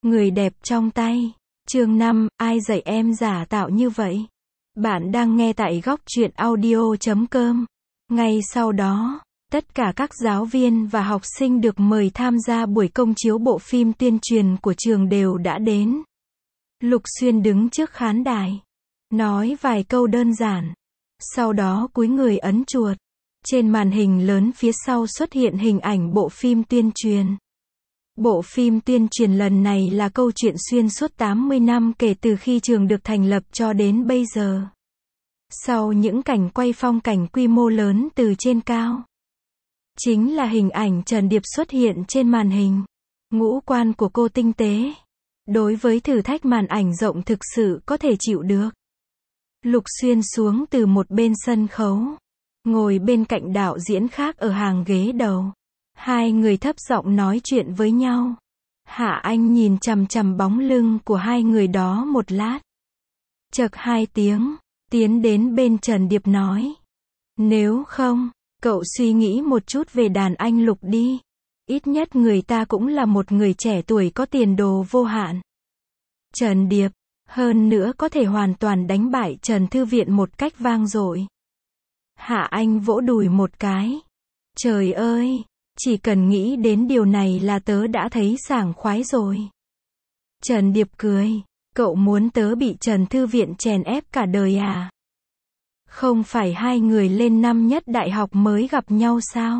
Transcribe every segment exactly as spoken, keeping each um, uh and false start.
Người đẹp trong tay. Chương năm, ai dạy em giả tạo như vậy? Bạn đang nghe tại góc truyện audio chấm com. Ngay sau đó, tất cả các giáo viên và học sinh được mời tham gia buổi công chiếu bộ phim tuyên truyền của trường đều đã đến. Lục Xuyên đứng trước khán đài, nói vài câu đơn giản. Sau đó cúi người ấn chuột. Trên màn hình lớn phía sau xuất hiện hình ảnh bộ phim tuyên truyền. Bộ phim tuyên truyền lần này là câu chuyện xuyên suốt tám mươi năm kể từ khi trường được thành lập cho đến bây giờ. Sau những cảnh quay phong cảnh quy mô lớn từ trên cao, chính là hình ảnh Trần Điệp xuất hiện trên màn hình. Ngũ quan của cô tinh tế, đối với thử thách màn ảnh rộng thực sự có thể chịu được. Lục Xuyên xuống từ một bên sân khấu, ngồi bên cạnh đạo diễn khác ở hàng ghế đầu. Hai người thấp giọng nói chuyện với nhau. Hạ Anh nhìn chằm chằm bóng lưng của hai người đó một lát. Chậc hai tiếng, tiến đến bên Trần Điệp nói. Nếu không, cậu suy nghĩ một chút về đàn anh Lục đi. Ít nhất người ta cũng là một người trẻ tuổi có tiền đồ vô hạn. Trần Điệp, hơn nữa có thể hoàn toàn đánh bại Trần Thư Viện một cách vang dội. Hạ Anh vỗ đùi một cái. Trời ơi! Chỉ cần nghĩ đến điều này là tớ đã thấy sảng khoái rồi. Trần Điệp cười. Cậu muốn tớ bị Trần Thư Viện chèn ép cả đời à? Không phải hai người lên năm nhất đại học mới gặp nhau sao?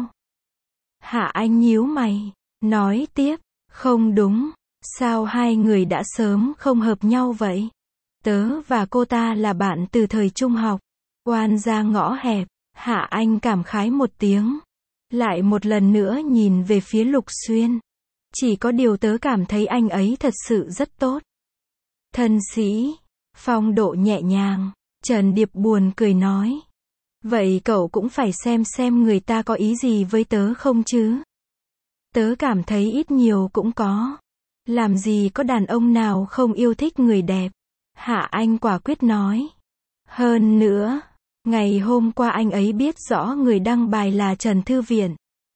Hạ Anh nhíu mày, nói tiếp. Không đúng. Sao hai người đã sớm không hợp nhau vậy? Tớ và cô ta là bạn từ thời trung học. Oan ra ngõ hẹp. Hạ Anh cảm khái một tiếng. Lại một lần nữa nhìn về phía Lục Xuyên. Chỉ có điều tớ cảm thấy anh ấy thật sự rất tốt. Thân sĩ, phong độ nhẹ nhàng. Trần Điệp buồn cười nói. Vậy cậu cũng phải xem xem người ta có ý gì với tớ không chứ? Tớ cảm thấy ít nhiều cũng có. Làm gì có đàn ông nào không yêu thích người đẹp? Hạ Anh quả quyết nói. Hơn nữa, ngày hôm qua anh ấy biết rõ người đăng bài là Trần Thư Viện.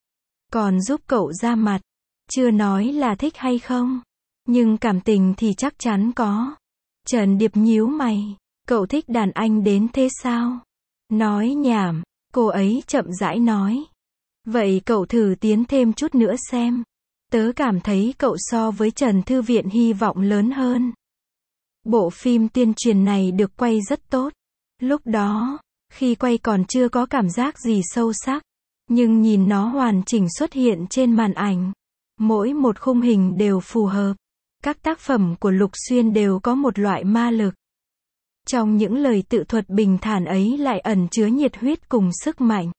Còn giúp cậu ra mặt. Chưa nói là thích hay không. Nhưng cảm tình thì chắc chắn có. Trần Điệp nhíu mày. Cậu thích đàn anh đến thế sao? Nói nhảm. Cô ấy chậm rãi nói. Vậy cậu thử tiến thêm chút nữa xem. Tớ cảm thấy cậu so với Trần Thư Viện hy vọng lớn hơn. Bộ phim tuyên truyền này được quay rất tốt. Lúc đó, khi quay còn chưa có cảm giác gì sâu sắc. Nhưng nhìn nó hoàn chỉnh xuất hiện trên màn ảnh. Mỗi một khung hình đều phù hợp. Các tác phẩm của Lục Xuyên đều có một loại ma lực. Trong những lời tự thuật bình thản ấy lại ẩn chứa nhiệt huyết cùng sức mạnh.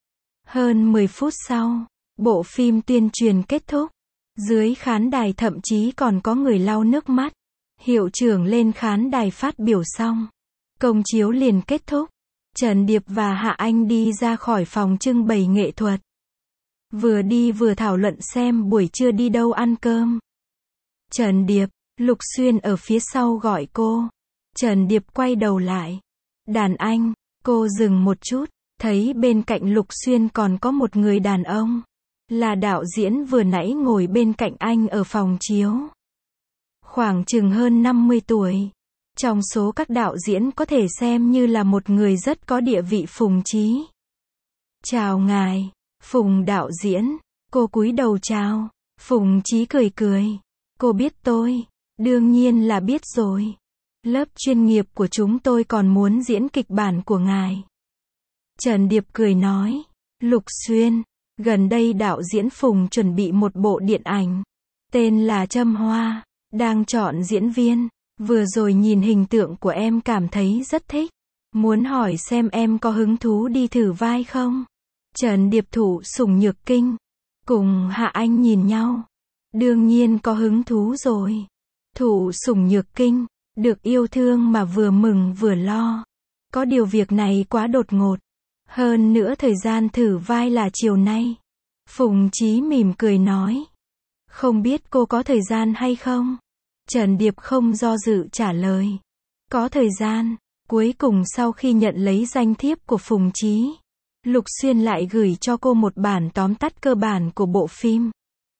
Hơn mười phút sau, bộ phim tuyên truyền kết thúc. Dưới khán đài thậm chí còn có người lau nước mắt. Hiệu trưởng lên khán đài phát biểu xong. Công chiếu liền kết thúc. Trần Điệp và Hạ Anh đi ra khỏi phòng trưng bày nghệ thuật. Vừa đi vừa thảo luận xem buổi trưa đi đâu ăn cơm. Trần Điệp, Lục Xuyên ở phía sau gọi cô. Trần Điệp quay đầu lại. Đàn anh, cô dừng một chút, thấy bên cạnh Lục Xuyên còn có một người đàn ông. Là đạo diễn vừa nãy ngồi bên cạnh anh ở phòng chiếu. Khoảng chừng hơn năm mươi tuổi. Trong số các đạo diễn có thể xem như là một người rất có địa vị. Phùng Chí. Chào ngài, Phùng đạo diễn. Cô cúi đầu chào. Phùng Chí cười cười. Cô biết tôi. Đương nhiên là biết rồi. Lớp chuyên nghiệp của chúng tôi còn muốn diễn kịch bản của ngài. Trần Điệp cười nói. Lục Xuyên, gần đây đạo diễn Phùng chuẩn bị một bộ điện ảnh. Tên là Châm Hoa. Đang chọn diễn viên. Vừa rồi nhìn hình tượng của em cảm thấy rất thích. Muốn hỏi xem em có hứng thú đi thử vai không? Trần Điệp Thủ Sủng Nhược Kinh cùng Hạ Anh nhìn nhau. Đương nhiên có hứng thú rồi. Thủ Sủng Nhược Kinh, được yêu thương mà vừa mừng vừa lo. Có điều việc này quá đột ngột. Hơn nữa thời gian thử vai là chiều nay. Phùng Chí mỉm cười nói. Không biết cô có thời gian hay không? Trần Điệp không do dự trả lời. Có thời gian. Cuối cùng sau khi nhận lấy danh thiếp của Phùng Chí, Lục Xuyên lại gửi cho cô một bản tóm tắt cơ bản của bộ phim.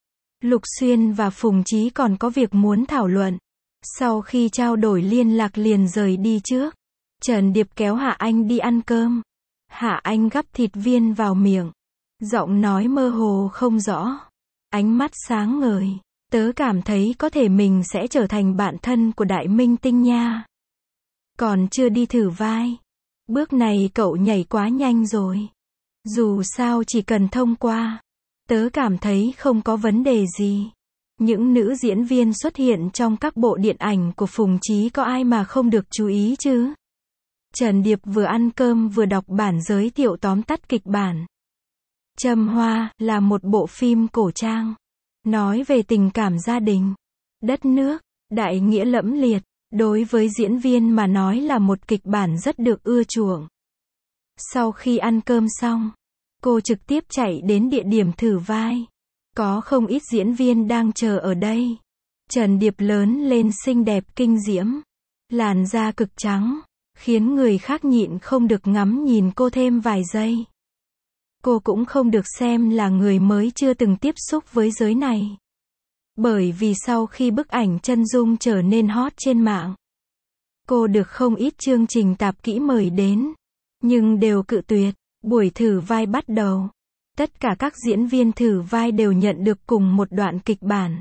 Lục Xuyên và Phùng Chí còn có việc muốn thảo luận. Sau khi trao đổi liên lạc liền rời đi trước. Trần Điệp kéo Hạ Anh đi ăn cơm. Hạ Anh gắp thịt viên vào miệng. Giọng nói mơ hồ không rõ. Ánh mắt sáng ngời. Tớ cảm thấy có thể mình sẽ trở thành bạn thân của đại minh tinh nha. Còn chưa đi thử vai. Bước này cậu nhảy quá nhanh rồi. Dù sao chỉ cần thông qua. Tớ cảm thấy không có vấn đề gì. Những nữ diễn viên xuất hiện trong các bộ điện ảnh của Phùng Chí có ai mà không được chú ý chứ? Trần Điệp vừa ăn cơm vừa đọc bản giới thiệu tóm tắt kịch bản. Trầm Hoa là một bộ phim cổ trang. Nói về tình cảm gia đình, đất nước, đại nghĩa lẫm liệt. Đối với diễn viên mà nói là một kịch bản rất được ưa chuộng. Sau khi ăn cơm xong, cô trực tiếp chạy đến địa điểm thử vai. Có không ít diễn viên đang chờ ở đây. Trần Điệp lớn lên xinh đẹp kinh diễm. Làn da cực trắng, khiến người khác nhịn không được ngắm nhìn cô thêm vài giây. Cô cũng không được xem là người mới chưa từng tiếp xúc với giới này. Bởi vì sau khi bức ảnh chân dung trở nên hot trên mạng, cô được không ít chương trình tạp kỹ mời đến, nhưng đều cự tuyệt. Buổi thử vai bắt đầu. Tất cả các diễn viên thử vai đều nhận được cùng một đoạn kịch bản.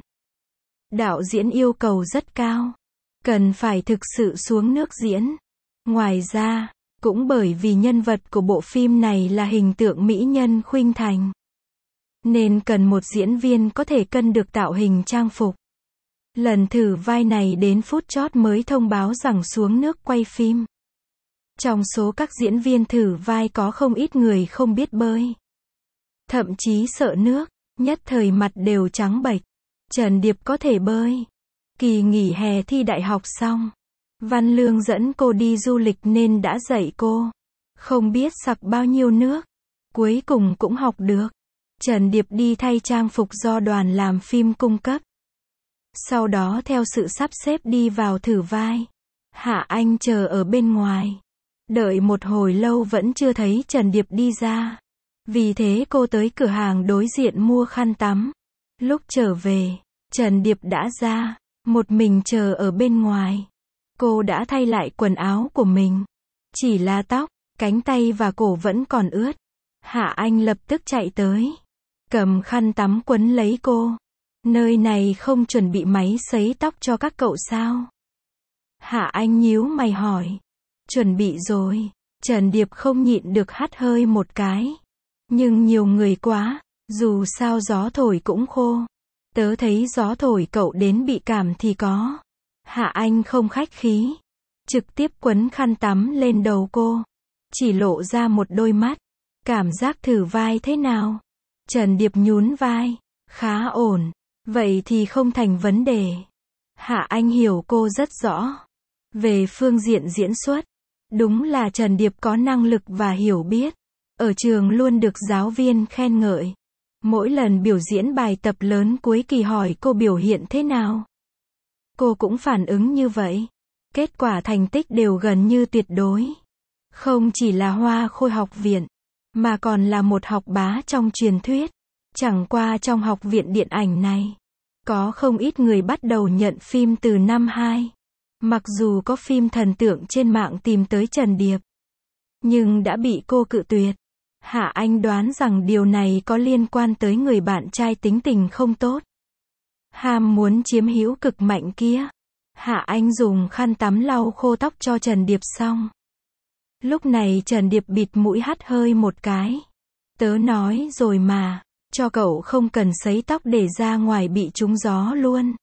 Đạo diễn yêu cầu rất cao. Cần phải thực sự xuống nước diễn. Ngoài ra, cũng bởi vì nhân vật của bộ phim này là hình tượng mỹ nhân khuynh thành, nên cần một diễn viên có thể cân được tạo hình trang phục. Lần thử vai này đến phút chót mới thông báo rằng xuống nước quay phim. Trong số các diễn viên thử vai có không ít người không biết bơi. Thậm chí sợ nước, nhất thời mặt đều trắng bệch. Trần Điệp có thể bơi. Kỳ nghỉ hè thi đại học xong, Văn Lương dẫn cô đi du lịch nên đã dạy cô. Không biết sặc bao nhiêu nước. Cuối cùng cũng học được. Trần Điệp đi thay trang phục do đoàn làm phim cung cấp. Sau đó theo sự sắp xếp đi vào thử vai. Hạ Anh chờ ở bên ngoài. Đợi một hồi lâu vẫn chưa thấy Trần Điệp đi ra. Vì thế cô tới cửa hàng đối diện mua khăn tắm. Lúc trở về, Trần Điệp đã ra. Một mình chờ ở bên ngoài. Cô đã thay lại quần áo của mình. Chỉ là tóc, cánh tay và cổ vẫn còn ướt. Hạ Anh lập tức chạy tới. Cầm khăn tắm quấn lấy cô. Nơi này không chuẩn bị máy sấy tóc cho các cậu sao? Hạ Anh nhíu mày hỏi. Chuẩn bị rồi. Trần Điệp không nhịn được hắt hơi một cái. Nhưng nhiều người quá, dù sao gió thổi cũng khô. Tớ thấy gió thổi cậu đến bị cảm thì có. Hạ Anh không khách khí. Trực tiếp quấn khăn tắm lên đầu cô. Chỉ lộ ra một đôi mắt. Cảm giác thử vai thế nào? Trần Điệp nhún vai. Khá ổn. Vậy thì không thành vấn đề. Hạ Anh hiểu cô rất rõ. Về phương diện diễn xuất, đúng là Trần Điệp có năng lực và hiểu biết. Ở trường luôn được giáo viên khen ngợi. Mỗi lần biểu diễn bài tập lớn cuối kỳ hỏi cô biểu hiện thế nào. Cô cũng phản ứng như vậy. Kết quả thành tích đều gần như tuyệt đối. Không chỉ là hoa khôi học viện, mà còn là một học bá trong truyền thuyết. Chẳng qua trong học viện điện ảnh này, có không ít người bắt đầu nhận phim từ năm hai. Mặc dù có phim thần tượng trên mạng tìm tới Trần Điệp, nhưng đã bị cô cự tuyệt. Hạ Anh đoán rằng điều này có liên quan tới người bạn trai tính tình không tốt. Ham muốn chiếm hữu cực mạnh kia. Hạ Anh dùng khăn tắm lau khô tóc cho Trần Điệp xong. Lúc này Trần Điệp bịt mũi hắt hơi một cái. Tớ nói rồi mà, cho cậu không cần sấy tóc để ra ngoài bị trúng gió luôn.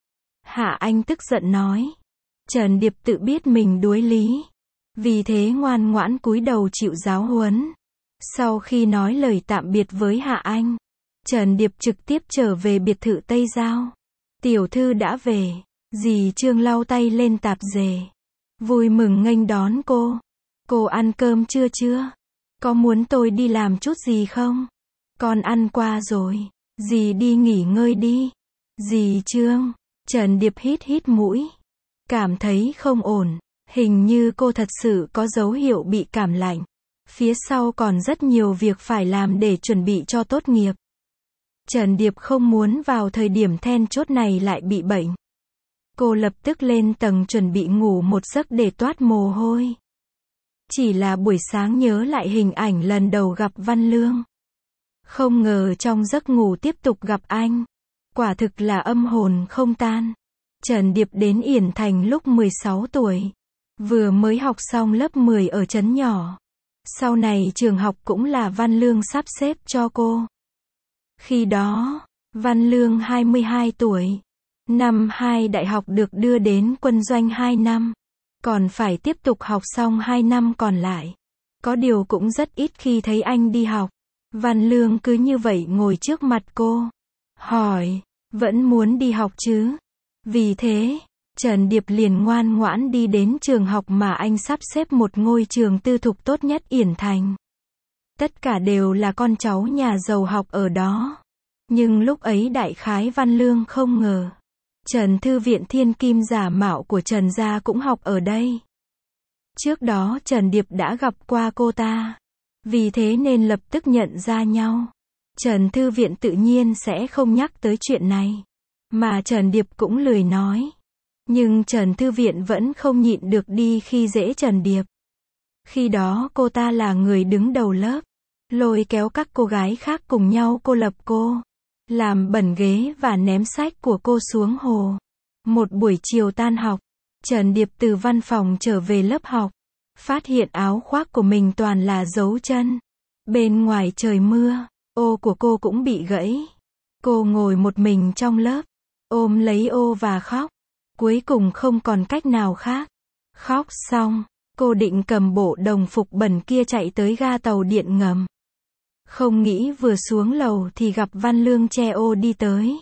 Hạ Anh tức giận nói. Trần Điệp tự biết mình đuối lý. Vì thế ngoan ngoãn cúi đầu chịu giáo huấn. Sau khi nói lời tạm biệt với Hạ Anh, Trần Điệp trực tiếp trở về biệt thự Tây Giao. Tiểu thư đã về. Dì Trương lau tay lên tạp dề. Vui mừng nghênh đón cô. Cô ăn cơm chưa chưa? Có muốn tôi đi làm chút gì không? Con ăn qua rồi. Dì đi nghỉ ngơi đi. Dì Trương. Trần Điệp hít hít mũi. Cảm thấy không ổn. Hình như cô thật sự có dấu hiệu bị cảm lạnh. Phía sau còn rất nhiều việc phải làm để chuẩn bị cho tốt nghiệp. Trần Điệp không muốn vào thời điểm then chốt này lại bị bệnh. Cô lập tức lên tầng chuẩn bị ngủ một giấc để toát mồ hôi. Chỉ là buổi sáng nhớ lại hình ảnh lần đầu gặp Văn Lương. Không ngờ trong giấc ngủ tiếp tục gặp anh. Quả thực là âm hồn không tan. Trần Điệp đến Yển Thành lúc mười sáu tuổi. Vừa mới học xong lớp mười ở trấn nhỏ. Sau này trường học cũng là Văn Lương sắp xếp cho cô. Khi đó, Văn Lương hai mươi hai tuổi. Năm hai đại học được đưa đến quân doanh hai năm. Còn phải tiếp tục học xong hai năm còn lại. Có điều cũng rất ít khi thấy anh đi học. Văn Lương cứ như vậy ngồi trước mặt cô. Hỏi, vẫn muốn đi học chứ? Vì thế, Trần Điệp liền ngoan ngoãn đi đến trường học mà anh sắp xếp, một ngôi trường tư thục tốt nhất Yển Thành. Tất cả đều là con cháu nhà giàu học ở đó. Nhưng lúc ấy đại khái Văn Lương không ngờ. Trần Thư Viện thiên kim giả mạo của Trần gia cũng học ở đây. Trước đó Trần Điệp đã gặp qua cô ta. Vì thế nên lập tức nhận ra nhau. Trần Thư Viện tự nhiên sẽ không nhắc tới chuyện này. Mà Trần Điệp cũng lười nói. Nhưng Trần Thư Viện vẫn không nhịn được đi khi dễ Trần Điệp. Khi đó cô ta là người đứng đầu lớp. Lôi kéo các cô gái khác cùng nhau cô lập cô. Làm bẩn ghế và ném sách của cô xuống hồ. Một buổi chiều tan học, Trần Điệp từ văn phòng trở về lớp học. Phát hiện áo khoác của mình toàn là dấu chân. Bên ngoài trời mưa, ô của cô cũng bị gãy. Cô ngồi một mình trong lớp, ôm lấy ô và khóc. Cuối cùng không còn cách nào khác. Khóc xong, cô định cầm bộ đồng phục bẩn kia chạy tới ga tàu điện ngầm. Không nghĩ vừa xuống lầu thì gặp Văn Lương che ô đi tới.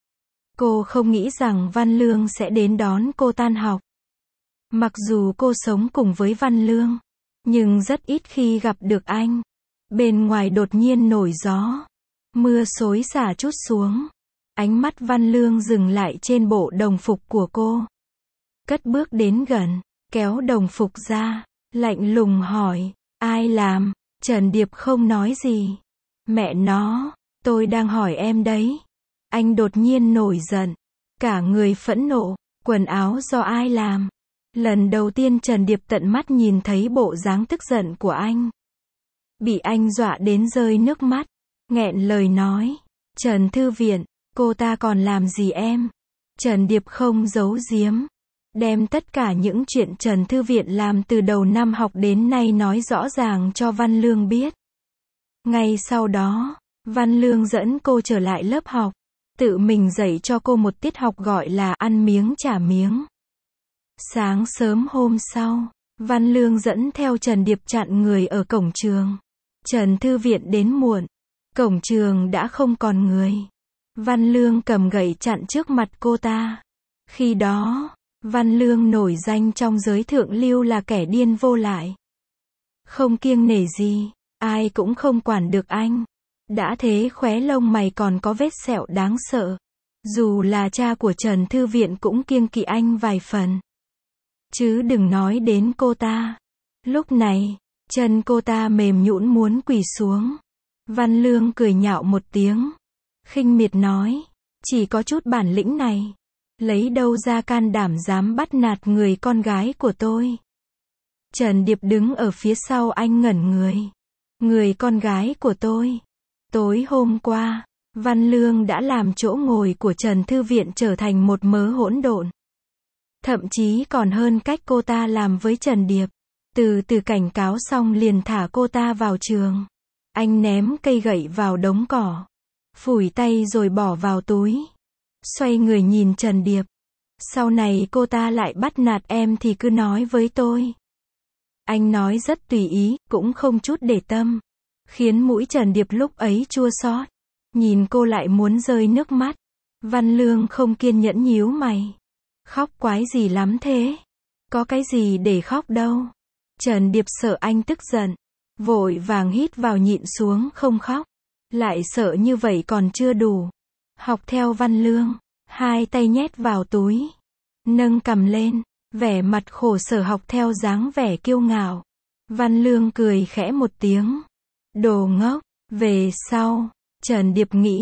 Cô không nghĩ rằng Văn Lương sẽ đến đón cô tan học. Mặc dù cô sống cùng với Văn Lương, nhưng rất ít khi gặp được anh. Bên ngoài đột nhiên nổi gió. Mưa xối xả trút xuống. Ánh mắt Văn Lương dừng lại trên bộ đồng phục của cô. Cất bước đến gần, kéo đồng phục ra, lạnh lùng hỏi, ai làm? Trần Điệp không nói gì. Mẹ nó, tôi đang hỏi em đấy. Anh đột nhiên nổi giận. Cả người phẫn nộ, quần áo do ai làm? Lần đầu tiên Trần Điệp tận mắt nhìn thấy bộ dáng tức giận của anh. Bị anh dọa đến rơi nước mắt. Nghẹn lời nói. Trần Thư Viện, cô ta còn làm gì em? Trần Điệp không giấu giếm. Đem tất cả những chuyện Trần Thư Viện làm từ đầu năm học đến nay nói rõ ràng cho Văn Lương biết. Ngay sau đó, Văn Lương dẫn cô trở lại lớp học. Tự mình dạy cho cô một tiết học gọi là ăn miếng trả miếng. Sáng sớm hôm sau, Văn Lương dẫn theo Trần Điệp chặn người ở cổng trường. Trần Thư Viện đến muộn. Cổng trường đã không còn người. Văn Lương cầm gậy chặn trước mặt cô ta. Khi đó, Văn Lương nổi danh trong giới thượng lưu là kẻ điên vô lại. Không kiêng nể gì, ai cũng không quản được anh. Đã thế khóe lông mày còn có vết sẹo đáng sợ. Dù là cha của Trần Thư Viện cũng kiêng kỵ anh vài phần. Chứ đừng nói đến cô ta. Lúc này, chân cô ta mềm nhũn muốn quỳ xuống. Văn Lương cười nhạo một tiếng. Khinh miệt nói, chỉ có chút bản lĩnh này. Lấy đâu ra can đảm dám bắt nạt người con gái của tôi. Trần Điệp đứng ở phía sau anh ngẩn người. Người con gái của tôi. Tối hôm qua, Văn Lương đã làm chỗ ngồi của Trần Thư Viện trở thành một mớ hỗn độn. Thậm chí còn hơn cách cô ta làm với Trần Điệp. Từ từ cảnh cáo xong liền thả cô ta vào trường. Anh ném cây gậy vào đống cỏ. Phủi tay rồi bỏ vào túi. Xoay người nhìn Trần Điệp. Sau này cô ta lại bắt nạt em thì cứ nói với tôi. Anh nói rất tùy ý, cũng không chút để tâm. Khiến mũi Trần Điệp lúc ấy chua xót. Nhìn cô lại muốn rơi nước mắt. Văn Lương không kiên nhẫn nhíu mày. Khóc quái gì lắm thế? Có cái gì để khóc đâu. Trần Điệp sợ anh tức giận. Vội vàng hít vào nhịn xuống không khóc. Lại sợ như vậy còn chưa đủ. Học theo Văn Lương. Hai tay nhét vào túi. Nâng cằm lên. Vẻ mặt khổ sở học theo dáng vẻ kiêu ngạo. Văn Lương cười khẽ một tiếng. Đồ ngốc. Về sau, Trần Điệp nghĩ.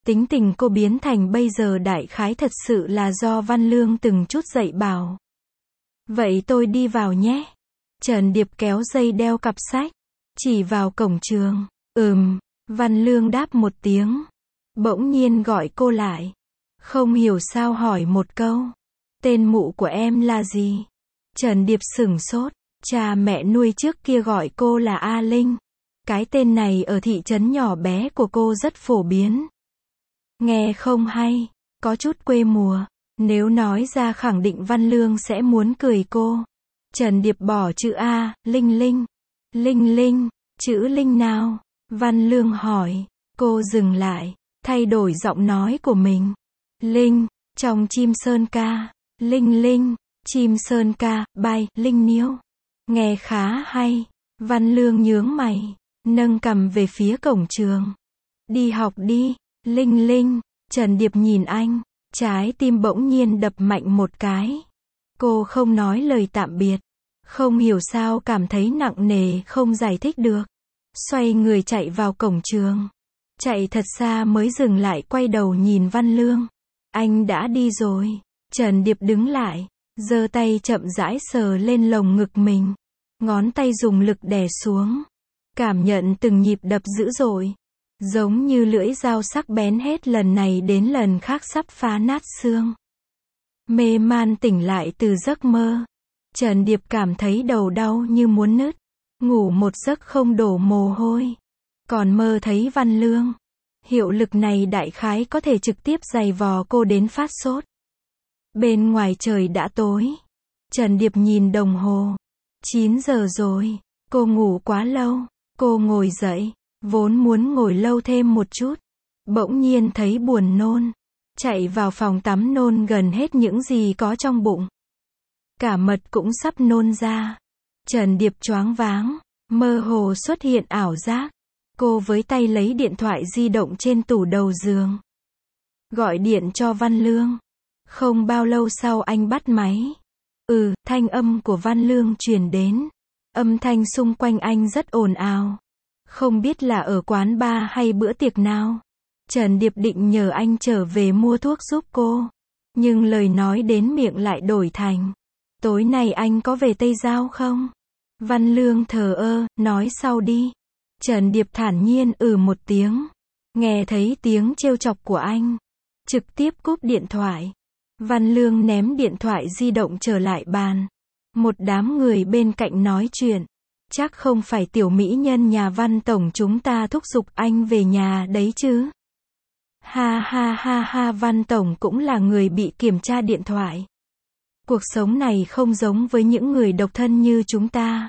Tính tình cô biến thành bây giờ đại khái thật sự là do Văn Lương từng chút dạy bảo. Vậy tôi đi vào nhé. Trần Điệp kéo dây đeo cặp sách, chỉ vào cổng trường. Ừm, Văn Lương đáp một tiếng. Bỗng nhiên gọi cô lại. Không hiểu sao hỏi một câu. Tên mụ của em là gì? Trần Điệp sửng sốt. Cha mẹ nuôi trước kia gọi cô là A Linh. Cái tên này ở thị trấn nhỏ bé của cô rất phổ biến. Nghe không hay, có chút quê mùa. Nếu nói ra khẳng định Văn Lương sẽ muốn cười cô. Trần Điệp bỏ chữ A, Linh Linh. Linh Linh, chữ Linh nào? Văn Lương hỏi. Cô dừng lại, thay đổi giọng nói của mình. Linh, trong chim sơn ca. Linh Linh, chim sơn ca, bay, Linh Niêu. Nghe khá hay. Văn Lương nhướng mày, nâng cằm về phía cổng trường. Đi học đi, Linh Linh. Trần Điệp nhìn anh, trái tim bỗng nhiên đập mạnh một cái. Cô không nói lời tạm biệt. Không hiểu sao cảm thấy nặng nề không giải thích được. Xoay người chạy vào cổng trường. Chạy thật xa mới dừng lại quay đầu nhìn Văn Lương. Anh đã đi rồi. Trần Điệp đứng lại, giơ tay chậm rãi sờ lên lồng ngực mình. Ngón tay dùng lực đè xuống. Cảm nhận từng nhịp đập dữ dội. Giống như lưỡi dao sắc bén hết lần này đến lần khác sắp phá nát xương. Mê man tỉnh lại từ giấc mơ. Trần Điệp cảm thấy đầu đau như muốn nứt. Ngủ một giấc không đổ mồ hôi. Còn mơ thấy Văn Lương. Hiệu lực này đại khái có thể trực tiếp giày vò cô đến phát sốt. Bên ngoài trời đã tối. Trần Điệp nhìn đồng hồ. chín giờ rồi. Cô ngủ quá lâu. Cô ngồi dậy. Vốn muốn ngồi lâu thêm một chút. Bỗng nhiên thấy buồn nôn. Chạy vào phòng tắm nôn gần hết những gì có trong bụng. Cả mật cũng sắp nôn ra. Trần Điệp choáng váng. Mơ hồ xuất hiện ảo giác. Cô với tay lấy điện thoại di động trên tủ đầu giường. Gọi điện cho Văn Lương. Không bao lâu sau anh bắt máy. Ừ, thanh âm của Văn Lương truyền đến. Âm thanh xung quanh anh rất ồn ào. Không biết là ở quán bar hay bữa tiệc nào. Trần Điệp định nhờ anh trở về mua thuốc giúp cô. Nhưng lời nói đến miệng lại đổi thành. Tối nay anh có về Tây Giao không? Văn Lương thờ ơ, nói sau đi. Trần Điệp thản nhiên ừ một tiếng. Nghe thấy tiếng trêu chọc của anh. Trực tiếp cúp điện thoại. Văn Lương ném điện thoại di động trở lại bàn. Một đám người bên cạnh nói chuyện. Chắc không phải tiểu mỹ nhân nhà Văn Tổng chúng ta thúc giục anh về nhà đấy chứ. Ha ha ha ha, Văn Tổng cũng là người bị kiểm tra điện thoại. Cuộc sống này không giống với những người độc thân như chúng ta.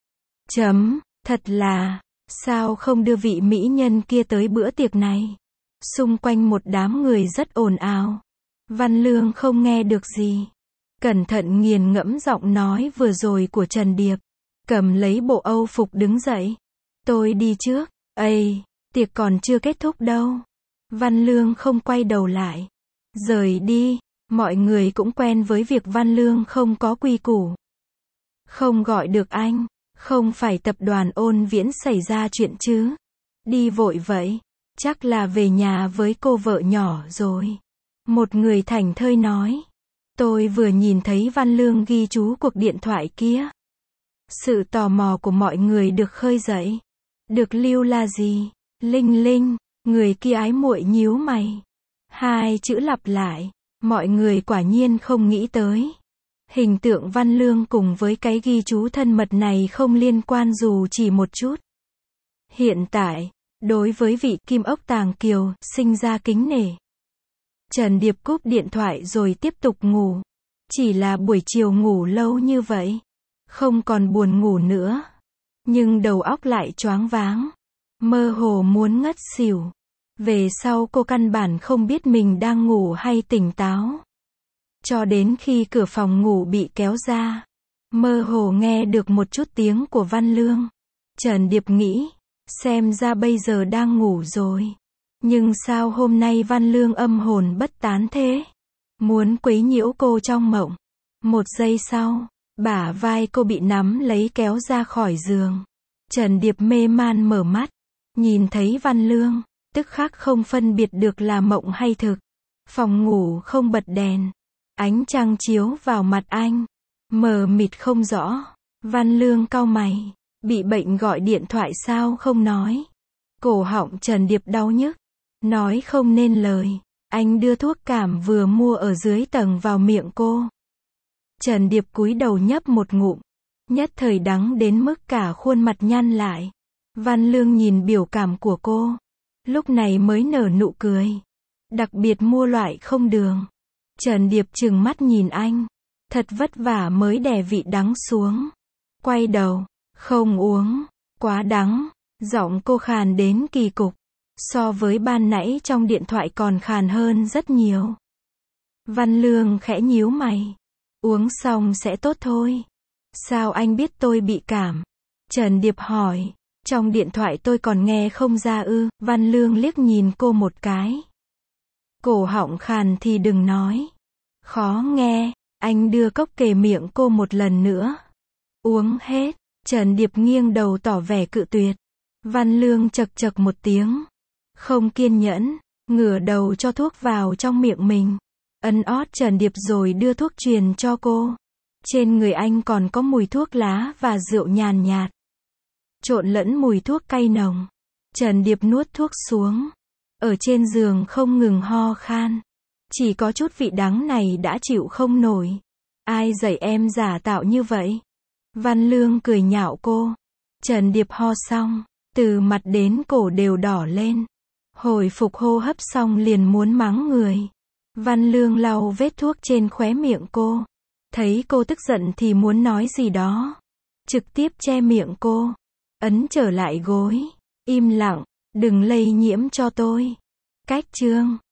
Chấm, thật là, sao không đưa vị mỹ nhân kia tới bữa tiệc này? Xung quanh một đám người rất ồn ào. Văn Lương không nghe được gì. Cẩn thận nghiền ngẫm giọng nói vừa rồi của Trần Điệp. Cầm lấy bộ âu phục đứng dậy. Tôi đi trước. Ây, tiệc còn chưa kết thúc đâu. Văn Lương không quay đầu lại. Rời đi. Mọi người cũng quen với việc Văn Lương không có quy củ. Không gọi được anh. Không phải tập đoàn Ôn Viễn xảy ra chuyện chứ. Đi vội vậy. Chắc là về nhà với cô vợ nhỏ rồi. Một người thảnh thơi nói. Tôi vừa nhìn thấy Văn Lương ghi chú cuộc điện thoại kia. Sự tò mò của mọi người được khơi dậy. Được lưu là gì? Linh Linh. Người kia ái muội nhíu mày. Hai chữ lặp lại. Mọi người quả nhiên không nghĩ tới. Hình tượng Văn Lương cùng với cái ghi chú thân mật này không liên quan dù chỉ một chút. Hiện tại, đối với vị Kim Ốc Tàng Kiều, sinh ra kính nể. Trần Điệp cúp điện thoại rồi tiếp tục ngủ. Chỉ là buổi chiều ngủ lâu như vậy. Không còn buồn ngủ nữa. Nhưng đầu óc lại choáng váng. Mơ hồ muốn ngất xỉu. Về sau cô căn bản không biết mình đang ngủ hay tỉnh táo. Cho đến khi cửa phòng ngủ bị kéo ra. Mơ hồ nghe được một chút tiếng của Văn Lương. Trần Điệp nghĩ. Xem ra bây giờ đang ngủ rồi. Nhưng sao hôm nay Văn Lương âm hồn bất tán thế? Muốn quấy nhiễu cô trong mộng. Một giây sau, bả vai cô bị nắm lấy kéo ra khỏi giường. Trần Điệp mê man mở mắt. Nhìn thấy Văn Lương. tức khắc không phân biệt được là mộng hay thực. Phòng ngủ không bật đèn. Ánh trăng chiếu vào mặt anh. Mờ mịt không rõ. Văn Lương cau mày. Bị bệnh gọi điện thoại sao không nói. Cổ họng Trần Điệp đau nhức. Nói không nên lời. Anh đưa thuốc cảm vừa mua ở dưới tầng vào miệng cô. Trần Điệp cúi đầu nhấp một ngụm. Nhất thời đắng đến mức cả khuôn mặt nhăn lại. Văn Lương nhìn biểu cảm của cô. Lúc này mới nở nụ cười. Đặc biệt mua loại không đường. Trần Điệp trừng mắt nhìn anh. Thật vất vả mới đè vị đắng xuống. Quay đầu. Không uống. Quá đắng. Giọng cô khàn đến kỳ cục. So với ban nãy trong điện thoại còn khàn hơn rất nhiều. Văn Lương khẽ nhíu mày. Uống xong sẽ tốt thôi. Sao anh biết tôi bị cảm? Trần Điệp hỏi. Trong điện thoại tôi còn nghe không ra ư? Văn Lương liếc nhìn cô một cái. Cổ họng khàn thì đừng nói. Khó nghe. Anh đưa cốc kề miệng cô một lần nữa. Uống hết. Trần Điệp nghiêng đầu tỏ vẻ cự tuyệt. Văn Lương chậc chậc một tiếng. Không kiên nhẫn. Ngửa đầu cho thuốc vào trong miệng mình. Ấn ót Trần Điệp rồi đưa thuốc truyền cho cô. Trên người anh còn có mùi thuốc lá và rượu nhàn nhạt. Trộn lẫn mùi thuốc cay nồng. Trần Điệp nuốt thuốc xuống. Ở trên giường không ngừng ho khan. Chỉ có chút vị đắng này đã chịu không nổi. Ai dạy em giả tạo như vậy? Văn Lương cười nhạo cô. Trần Điệp ho xong. Từ mặt đến cổ đều đỏ lên. Hồi phục hô hấp xong liền muốn mắng người. Văn Lương lau vết thuốc trên khóe miệng cô. Thấy cô tức giận thì muốn nói gì đó. Trực tiếp che miệng cô. Ấn trở lại gối. Im lặng. Đừng lây nhiễm cho tôi. Cách chương.